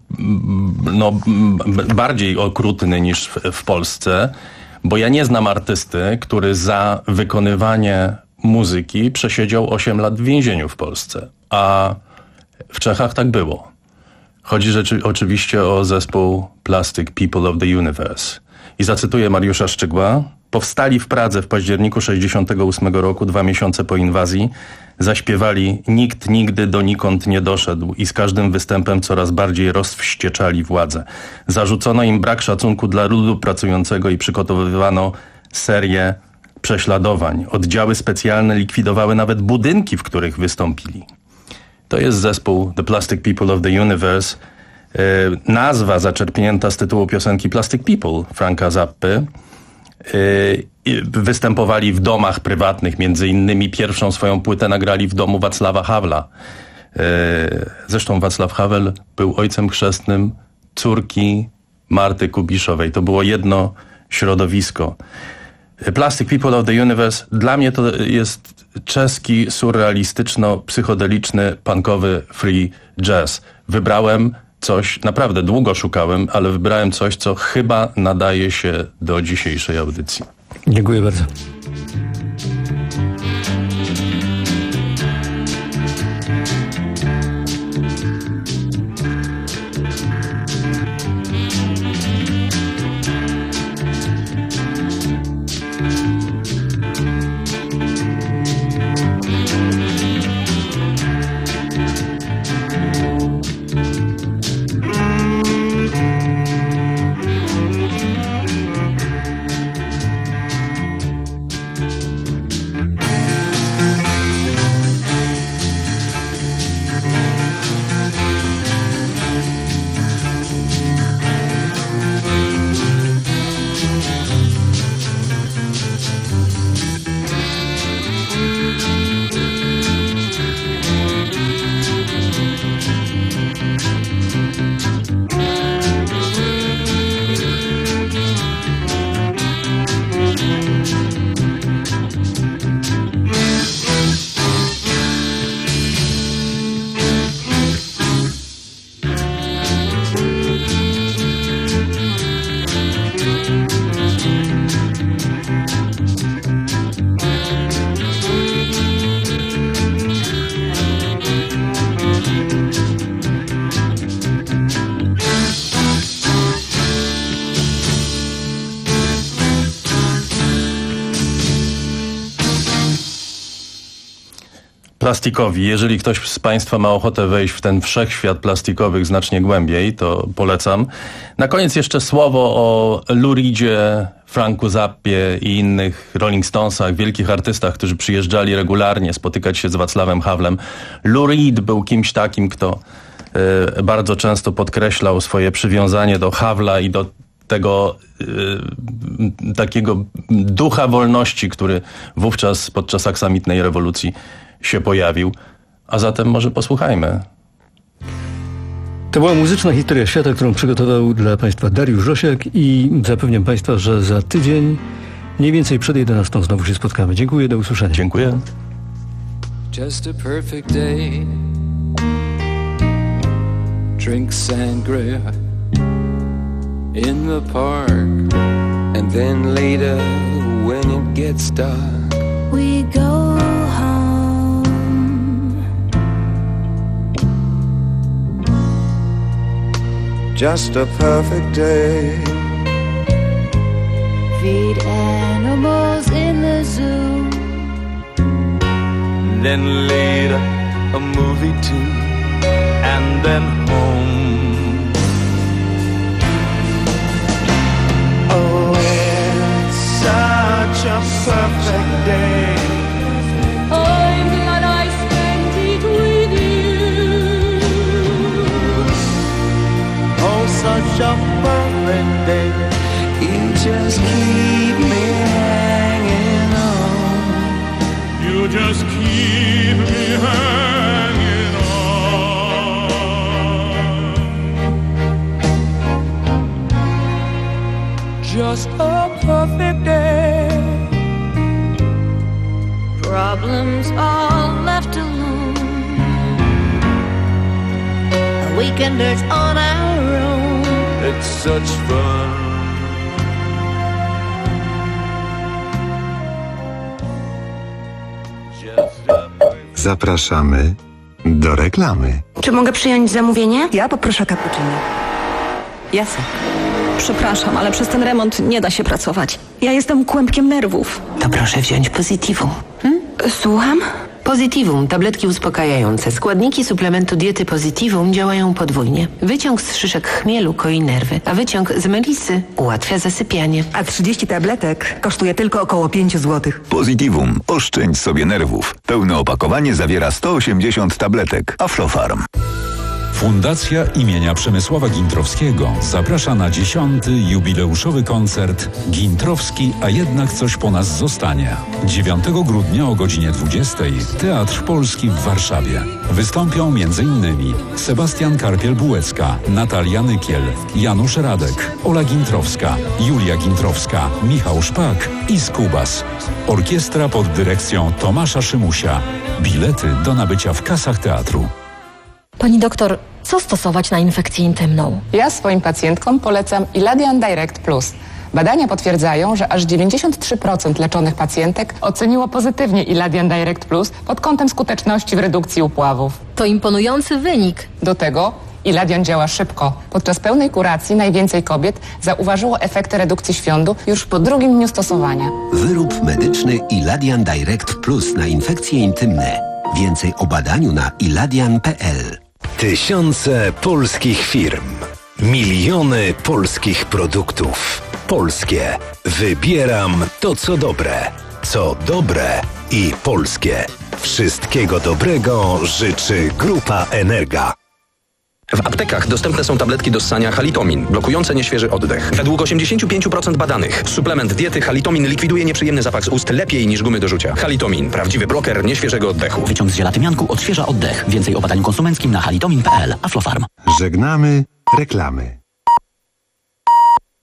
no, bardziej okrutny niż w, w Polsce, bo ja nie znam artysty, który za wykonywanie muzyki przesiedział osiem lat w więzieniu w Polsce, a w Czechach tak było. Chodzi rzeczy, oczywiście o zespół Plastic People of the Universe. I zacytuję Mariusza Szczygła. Powstali w Pradze w październiku sześćdziesiątego ósmego roku, dwa miesiące po inwazji. Zaśpiewali "Nikt nigdy donikąd nie doszedł" i z każdym występem coraz bardziej rozwścieczali władzę. Zarzucono im brak szacunku dla ludu pracującego i przygotowywano serię prześladowań. Oddziały specjalne likwidowały nawet budynki, w których wystąpili. To jest zespół The Plastic People of the Universe. Yy, nazwa zaczerpnięta z tytułu piosenki Plastic People Franka Zappy. Yy, występowali w domach prywatnych, między innymi pierwszą swoją płytę nagrali w domu Wacława Havla. Yy, zresztą Wacław Havel był ojcem chrzestnym córki Marty Kubiszowej. To było jedno środowisko. Plastic People of the Universe dla mnie to jest czeski, surrealistyczno-psychodeliczny, punkowy free jazz. Wybrałem coś, naprawdę długo szukałem, ale wybrałem coś, co chyba nadaje się do dzisiejszej audycji. Dziękuję bardzo. Plastikowi. Jeżeli ktoś z Państwa ma ochotę wejść w ten wszechświat plastikowych znacznie głębiej, to polecam. Na koniec jeszcze słowo o Lou Reedzie, Franku Zappie i innych Rolling Stonesach, wielkich artystach, którzy przyjeżdżali regularnie spotykać się z Wacławem Havlem. Lou Reed był kimś takim, kto y, bardzo często podkreślał swoje przywiązanie do Havla i do tego y, takiego ducha wolności, który wówczas podczas aksamitnej rewolucji się pojawił. A zatem może posłuchajmy. To była muzyczna historia świata, którą przygotował dla Państwa Dariusz Rosiak i zapewniam Państwa, że za tydzień mniej więcej przed jedenastą znowu się spotkamy. Dziękuję, do usłyszenia. Dziękuję. Just a perfect day. Drink sangria in the park. And then later when it gets dark, we go just a perfect day. feed animals in the zoo. Then later a movie too, and then home. Oh, it's such a perfect day. I'm glad I spent it with you. Oh, such a perfect day. You just keep me hanging on. You just keep me hanging on. Just a perfect day. Problems all left alone. A weekender's on our own. It's such fun. Zapraszamy do reklamy. Czy mogę przyjąć zamówienie? Ja poproszę cappuccino. Jasne. Przepraszam, ale przez ten remont nie da się pracować. Ja jestem kłębkiem nerwów. To proszę wziąć Positivum. Hmm? Słucham? Positivum, tabletki uspokajające. Składniki suplementu diety Positivum działają podwójnie. Wyciąg z szyszek chmielu koi nerwy, a wyciąg z melisy ułatwia zasypianie. A trzydzieści tabletek kosztuje tylko około pięć złotych. Positivum. Oszczędź sobie nerwów. Pełne opakowanie zawiera sto osiemdziesiąt tabletek. Aflofarm. Fundacja imienia Przemysława Gintrowskiego zaprasza na dziesiąty jubileuszowy koncert Gintrowski, a jednak coś po nas zostanie. dziewiątego grudnia o godzinie dwudziestej Teatr Polski w Warszawie. Wystąpią m.in. Sebastian Karpiel-Bułecka, Natalia Nykiel, Janusz Radek, Ola Gintrowska, Julia Gintrowska, Michał Szpak i Skubas. Orkiestra pod dyrekcją Tomasza Szymusia. Bilety do nabycia w kasach teatru. Pani doktor, co stosować na infekcję intymną? Ja swoim pacjentkom polecam Iladian Direct Plus. Badania potwierdzają, że aż dziewięćdziesiąt trzy procent leczonych pacjentek oceniło pozytywnie Iladian Direct Plus pod kątem skuteczności w redukcji upławów. To imponujący wynik. Do tego Iladian działa szybko. Podczas pełnej kuracji najwięcej kobiet zauważyło efekty redukcji świądu już po drugim dniu stosowania. Wyrób medyczny Iladian Direct Plus na infekcje intymne. Więcej o badaniu na iladian kropka p l. Tysiące polskich firm. Miliony polskich produktów. Polskie. Wybieram to, co dobre. Co dobre i polskie. Wszystkiego dobrego życzy Grupa Energa. W aptekach dostępne są tabletki do ssania Halitomin, blokujące nieświeży oddech. Według osiemdziesiąt pięć procent badanych suplement diety Halitomin likwiduje nieprzyjemny zapach z ust lepiej niż gumy do rzucia. Halitomin, prawdziwy bloker nieświeżego oddechu. Wyciąg z ziela tymianku odświeża oddech. Więcej o badaniu konsumenckim na halitomin kropka p l. Aflofarm. Żegnamy reklamy.